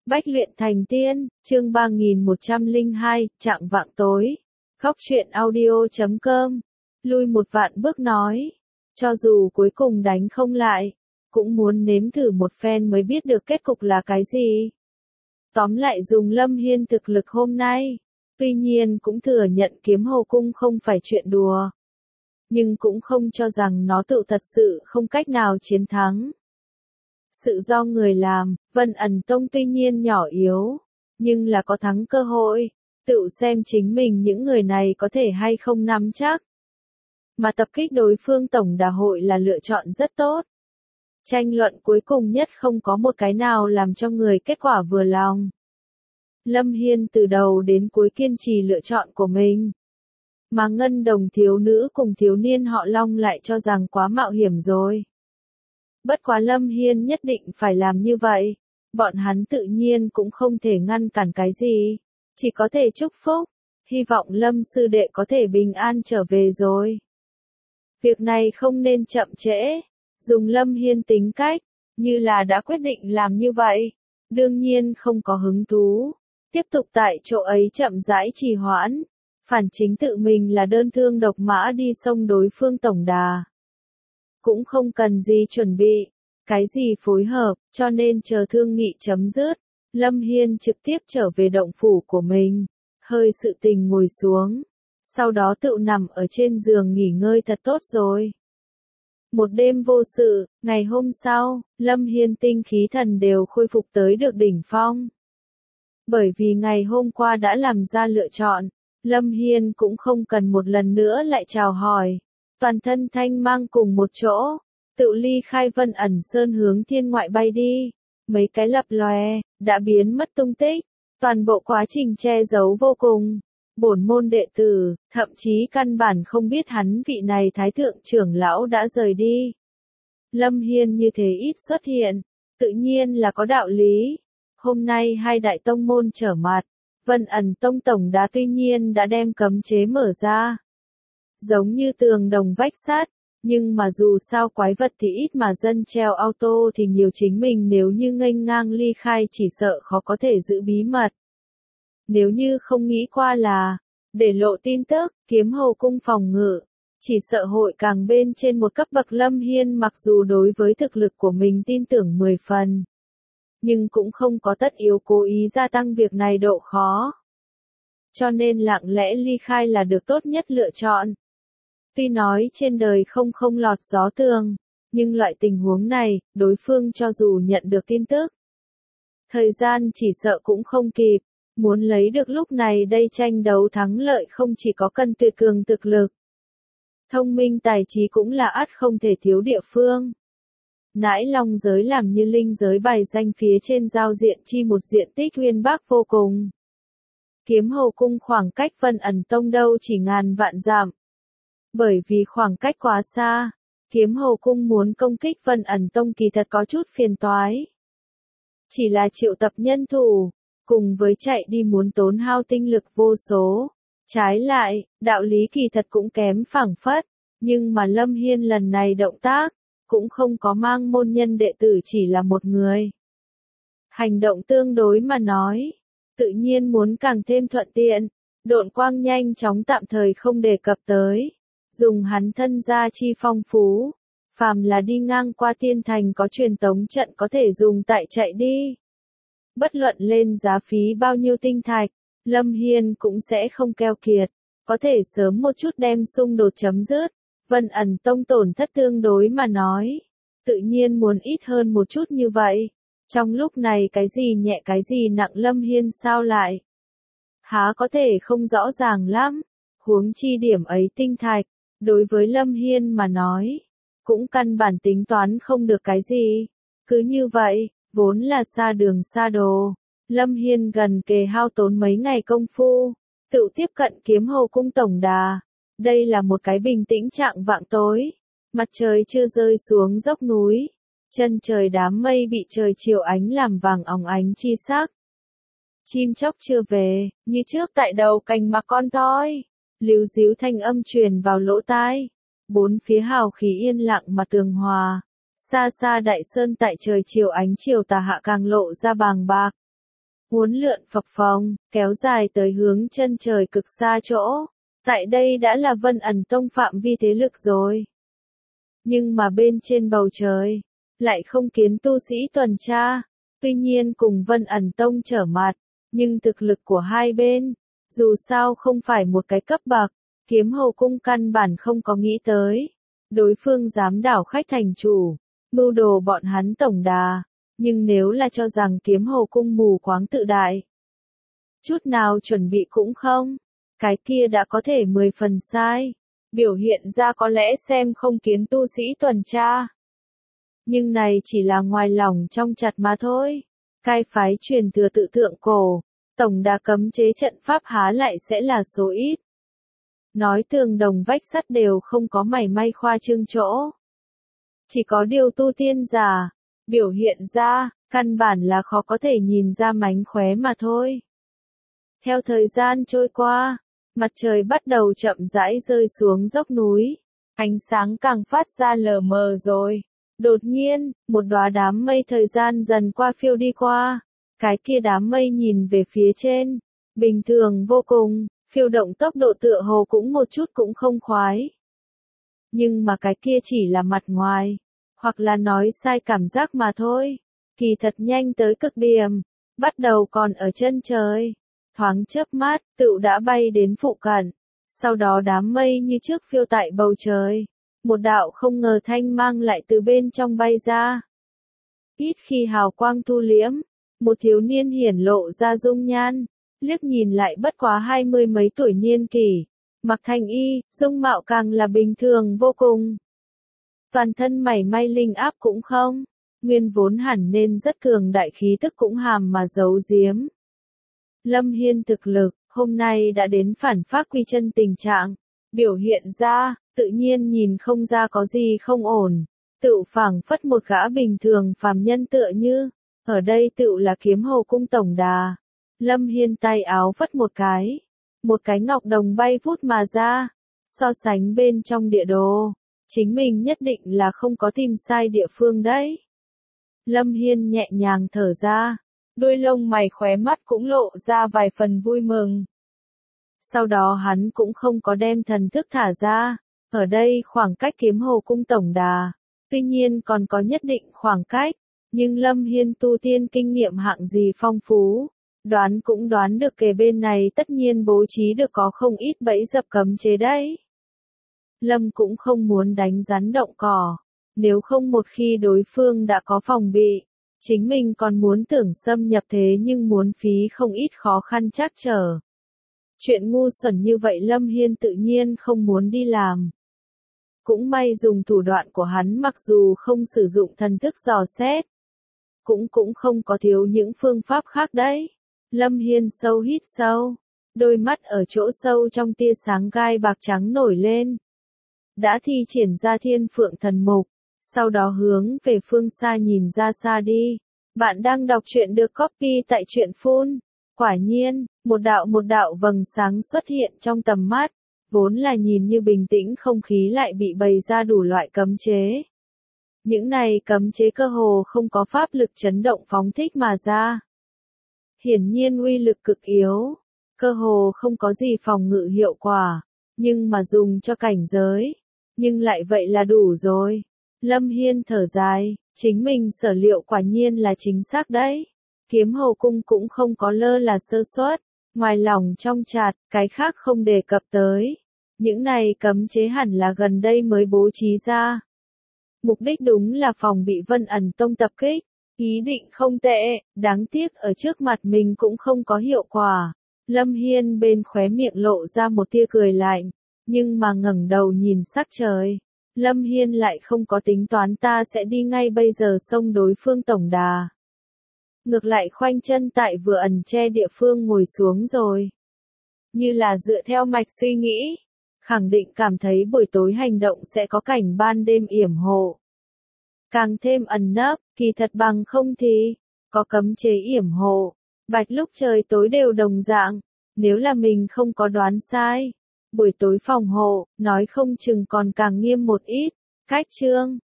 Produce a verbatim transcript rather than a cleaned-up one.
Bách luyện thành tiên, chương ba nghìn một trăm lẻ hai, trạng vạng tối. Góc truyện audio chấm com. Lui một vạn bước nói. Cho dù cuối cùng đánh không lại, cũng muốn nếm thử một phen mới biết được kết cục là cái gì. Tóm lại dùng Lâm Hiên thực lực hôm nay. Tuy nhiên cũng thừa nhận kiếm hầu cung không phải chuyện đùa. Nhưng cũng không cho rằng nó tự thật sự không cách nào chiến thắng. Sự do người làm, Vân ẩn tông tuy nhiên nhỏ yếu, nhưng là có thắng cơ hội, tự xem chính mình những người này có thể hay không nắm chắc. Mà tập kích đối phương tổng đà hội là lựa chọn rất tốt. Tranh luận cuối cùng nhất không có một cái nào làm cho người kết quả vừa lòng. Lâm Hiên từ đầu đến cuối kiên trì lựa chọn của mình. Mà ngân đồng thiếu nữ cùng thiếu niên họ Long lại cho rằng quá mạo hiểm rồi. Bất quá Lâm Hiên nhất định phải làm như vậy, bọn hắn tự nhiên cũng không thể ngăn cản cái gì, chỉ có thể chúc phúc, hy vọng Lâm sư đệ có thể bình an trở về rồi. Việc này không nên chậm trễ, dùng Lâm Hiên tính cách, như là đã quyết định làm như vậy, đương nhiên không có hứng thú, tiếp tục tại chỗ ấy chậm rãi trì hoãn, phản chính tự mình là đơn thương độc mã đi xông đối phương tổng đà. Cũng không cần gì chuẩn bị, cái gì phối hợp, cho nên chờ thương nghị chấm dứt, Lâm Hiên trực tiếp trở về động phủ của mình, hơi sự tình ngồi xuống, sau đó tự nằm ở trên giường nghỉ ngơi thật tốt rồi. Một đêm vô sự, ngày hôm sau, Lâm Hiên tinh khí thần đều khôi phục tới được đỉnh phong. Bởi vì ngày hôm qua đã làm ra lựa chọn, Lâm Hiên cũng không cần một lần nữa lại chào hỏi. Toàn thân thanh mang cùng một chỗ, tự ly khai Vân ẩn sơn hướng thiên ngoại bay đi, mấy cái lập lòe, đã biến mất tung tích, toàn bộ quá trình che giấu vô cùng. Bổn môn đệ tử, thậm chí căn bản không biết hắn vị này thái thượng trưởng lão đã rời đi. Lâm Hiên như thế ít xuất hiện, tự nhiên là có đạo lý. Hôm nay hai đại tông môn trở mặt, Vân ẩn tông tổng đá tuy nhiên đã đem cấm chế mở ra. Giống như tường đồng vách sắt, nhưng mà dù sao quái vật thì ít mà dân treo auto thì nhiều, chính mình nếu như nghênh ngang ly khai chỉ sợ khó có thể giữ bí mật. Nếu như không nghĩ qua là, để lộ tin tức, kiếm hầu cung phòng ngự, chỉ sợ hội càng bên trên một cấp bậc. Lâm Hiên mặc dù đối với thực lực của mình tin tưởng mười phần, nhưng cũng không có tất yếu cố ý gia tăng việc này độ khó. Cho nên lặng lẽ ly khai là được tốt nhất lựa chọn. Tuy nói trên đời không không lọt gió tường, nhưng loại tình huống này, đối phương cho dù nhận được tin tức, thời gian chỉ sợ cũng không kịp, muốn lấy được lúc này đây tranh đấu thắng lợi không chỉ có cần tuyệt cường thực lực. Thông minh tài trí cũng là ắt không thể thiếu địa phương. Nãi long giới làm như linh giới bài danh phía trên giao diện chi một diện tích uyên bác vô cùng. Kiếm hầu cung khoảng cách Vân ẩn tông đâu chỉ ngàn vạn dặm. Bởi vì khoảng cách quá xa, kiếm hầu cung muốn công kích Vân ẩn tông kỳ thật có chút phiền toái. Chỉ là triệu tập nhân thủ, cùng với chạy đi muốn tốn hao tinh lực vô số. Trái lại, đạo lý kỳ thật cũng kém phảng phất, nhưng mà Lâm Hiên lần này động tác, cũng không có mang môn nhân đệ tử chỉ là một người. Hành động tương đối mà nói, tự nhiên muốn càng thêm thuận tiện, độn quang nhanh chóng tạm thời không đề cập tới. Dùng hắn thân gia chi phong phú, phàm là đi ngang qua tiên thành có truyền tống trận có thể dùng tại chạy đi. Bất luận lên giá phí bao nhiêu tinh thạch, Lâm Hiên cũng sẽ không keo kiệt, có thể sớm một chút đem xung đột chấm dứt. Vân ẩn tông tổn thất tương đối mà nói, tự nhiên muốn ít hơn một chút như vậy. Trong lúc này cái gì nhẹ cái gì nặng Lâm Hiên sao lại? Há có thể không rõ ràng lắm, huống chi điểm ấy tinh thạch. Đối với Lâm Hiên mà nói, cũng căn bản tính toán không được cái gì. Cứ như vậy, vốn là xa đường xa đồ, Lâm Hiên gần kề hao tốn mấy ngày công phu, tự tiếp cận kiếm hầu cung tổng đà. Đây là một cái bình tĩnh trạng vạng tối, mặt trời chưa rơi xuống dốc núi, chân trời đám mây bị trời chiều ánh làm vàng óng ánh chi sắc. Chim chóc chưa về, như trước tại đầu cành mà con toi. Líu díu thanh âm truyền vào lỗ tai, bốn phía hào khí yên lặng mà tường hòa, xa xa đại sơn tại trời chiều ánh chiều tà hạ càng lộ ra bàng bạc. uốn lượn phập phồng, kéo dài tới hướng chân trời cực xa chỗ. Tại đây đã là Vân ẩn tông phạm vi thế lực rồi. Nhưng mà bên trên bầu trời, lại không kiến tu sĩ tuần tra. Tuy nhiên cùng Vân ẩn tông trở mặt, nhưng thực lực của hai bên, dù sao không phải một cái cấp bậc, Kiếm Hầu cung căn bản không có nghĩ tới. Đối phương dám đảo khách thành chủ, mưu đồ bọn hắn tổng đà, nhưng nếu là cho rằng Kiếm Hầu cung mù quáng tự đại, chút nào chuẩn bị cũng không, cái kia đã có thể mười phần sai, biểu hiện ra có lẽ xem không kiến tu sĩ tuần tra. Nhưng này chỉ là ngoài lòng trong chặt mà thôi. Cai phái truyền thừa tự thượng cổ, tổng đà cấm chế trận pháp há lại sẽ là số ít. Nói tường đồng vách sắt đều không có mảy may khoa trương chỗ. Chỉ có điều tu tiên giả, biểu hiện ra, căn bản là khó có thể nhìn ra mánh khóe mà thôi. Theo thời gian trôi qua, mặt trời bắt đầu chậm rãi rơi xuống dốc núi, ánh sáng càng phát ra lờ mờ rồi. Đột nhiên, một đóa đám mây thời gian dần qua phiêu đi qua, cái kia đám mây nhìn về phía trên, bình thường vô cùng, phiêu động tốc độ tựa hồ cũng một chút cũng không khoái. Nhưng mà cái kia chỉ là mặt ngoài, hoặc là nói sai cảm giác mà thôi, kỳ thật nhanh tới cực điểm, bắt đầu còn ở chân trời, thoáng chớp mắt, tựu đã bay đến phụ cận, sau đó đám mây như trước phiêu tại bầu trời. Một đạo không ngờ thanh mang lại từ bên trong bay ra. Ít khi hào quang thu liễm, một thiếu niên hiển lộ ra dung nhan, liếc nhìn lại bất quá hai mươi mấy tuổi niên kỷ, mặc thanh y, dung mạo càng là bình thường vô cùng. Toàn thân mảy may linh áp cũng không, nguyên vốn hẳn nên rất cường đại khí tức cũng hàm mà giấu giếm. Lâm Hiên thực lực, hôm nay đã đến phản phác quy chân tình trạng, biểu hiện ra, tự nhiên nhìn không ra có gì không ổn, tựu phảng phất một gã bình thường phàm nhân tựa như, ở đây tựu là Kiếm Hầu cung tổng đà. Lâm Hiên tay áo phất một cái, một cái ngọc đồng bay vút mà ra, so sánh bên trong địa đồ, chính mình nhất định là không có tìm sai địa phương đấy. Lâm Hiên nhẹ nhàng thở ra, đuôi lông mày khóe mắt cũng lộ ra vài phần vui mừng. Sau đó hắn cũng không có đem thần thức thả ra. Ở đây khoảng cách Kiếm Hầu cung tổng đà, tuy nhiên còn có nhất định khoảng cách, nhưng Lâm Hiên tu tiên kinh nghiệm hạng gì phong phú, đoán cũng đoán được kề bên này tất nhiên bố trí được có không ít bẫy dập cấm chế đấy. Lâm cũng không muốn đánh rắn động cỏ, nếu không một khi đối phương đã có phòng bị, chính mình còn muốn tưởng xâm nhập thế nhưng muốn phí không ít khó khăn trắc trở. Chuyện ngu xuẩn như vậy Lâm Hiên tự nhiên không muốn đi làm. Cũng may dùng thủ đoạn của hắn mặc dù không sử dụng thần thức dò xét, cũng cũng không có thiếu những phương pháp khác đấy. Lâm Hiên sâu hít sâu, đôi mắt ở chỗ sâu trong tia sáng gai bạc trắng nổi lên. Đã thi triển ra Thiên Phượng Thần Mục, sau đó hướng về phương xa nhìn ra xa đi. Bạn đang đọc truyện được copy tại truyện phun. Quả nhiên, một đạo một đạo vầng sáng xuất hiện trong tầm mắt, vốn là nhìn như bình tĩnh không khí lại bị bày ra đủ loại cấm chế. Những này cấm chế cơ hồ không có pháp lực chấn động phóng thích mà ra. Hiển nhiên uy lực cực yếu, cơ hồ không có gì phòng ngự hiệu quả, nhưng mà dùng cho cảnh giới, nhưng lại vậy là đủ rồi. Lâm Hiên thở dài, chính mình sở liệu quả nhiên là chính xác đấy. Kiếm Hầu cung cũng không có lơ là sơ suất, ngoài lòng trong chặt, cái khác không đề cập tới. Những này cấm chế hẳn là gần đây mới bố trí ra. Mục đích đúng là phòng bị Vân ẩn tông tập kích, ý định không tệ, đáng tiếc ở trước mặt mình cũng không có hiệu quả. Lâm Hiên bên khóe miệng lộ ra một tia cười lạnh, nhưng mà ngẩng đầu nhìn sắc trời. Lâm Hiên lại không có tính toán ta sẽ đi ngay bây giờ xông đối phương tổng đà. Ngược lại khoanh chân tại vừa ẩn che địa phương ngồi xuống rồi. Như là dựa theo mạch suy nghĩ, khẳng định cảm thấy buổi tối hành động sẽ có cảnh ban đêm yểm hộ. Càng thêm ẩn nấp, kỳ thật bằng không thì, có cấm chế yểm hộ, bạch lúc trời tối đều đồng dạng, nếu là mình không có đoán sai. Buổi tối phòng hộ, nói không chừng còn càng nghiêm một ít. Cách chương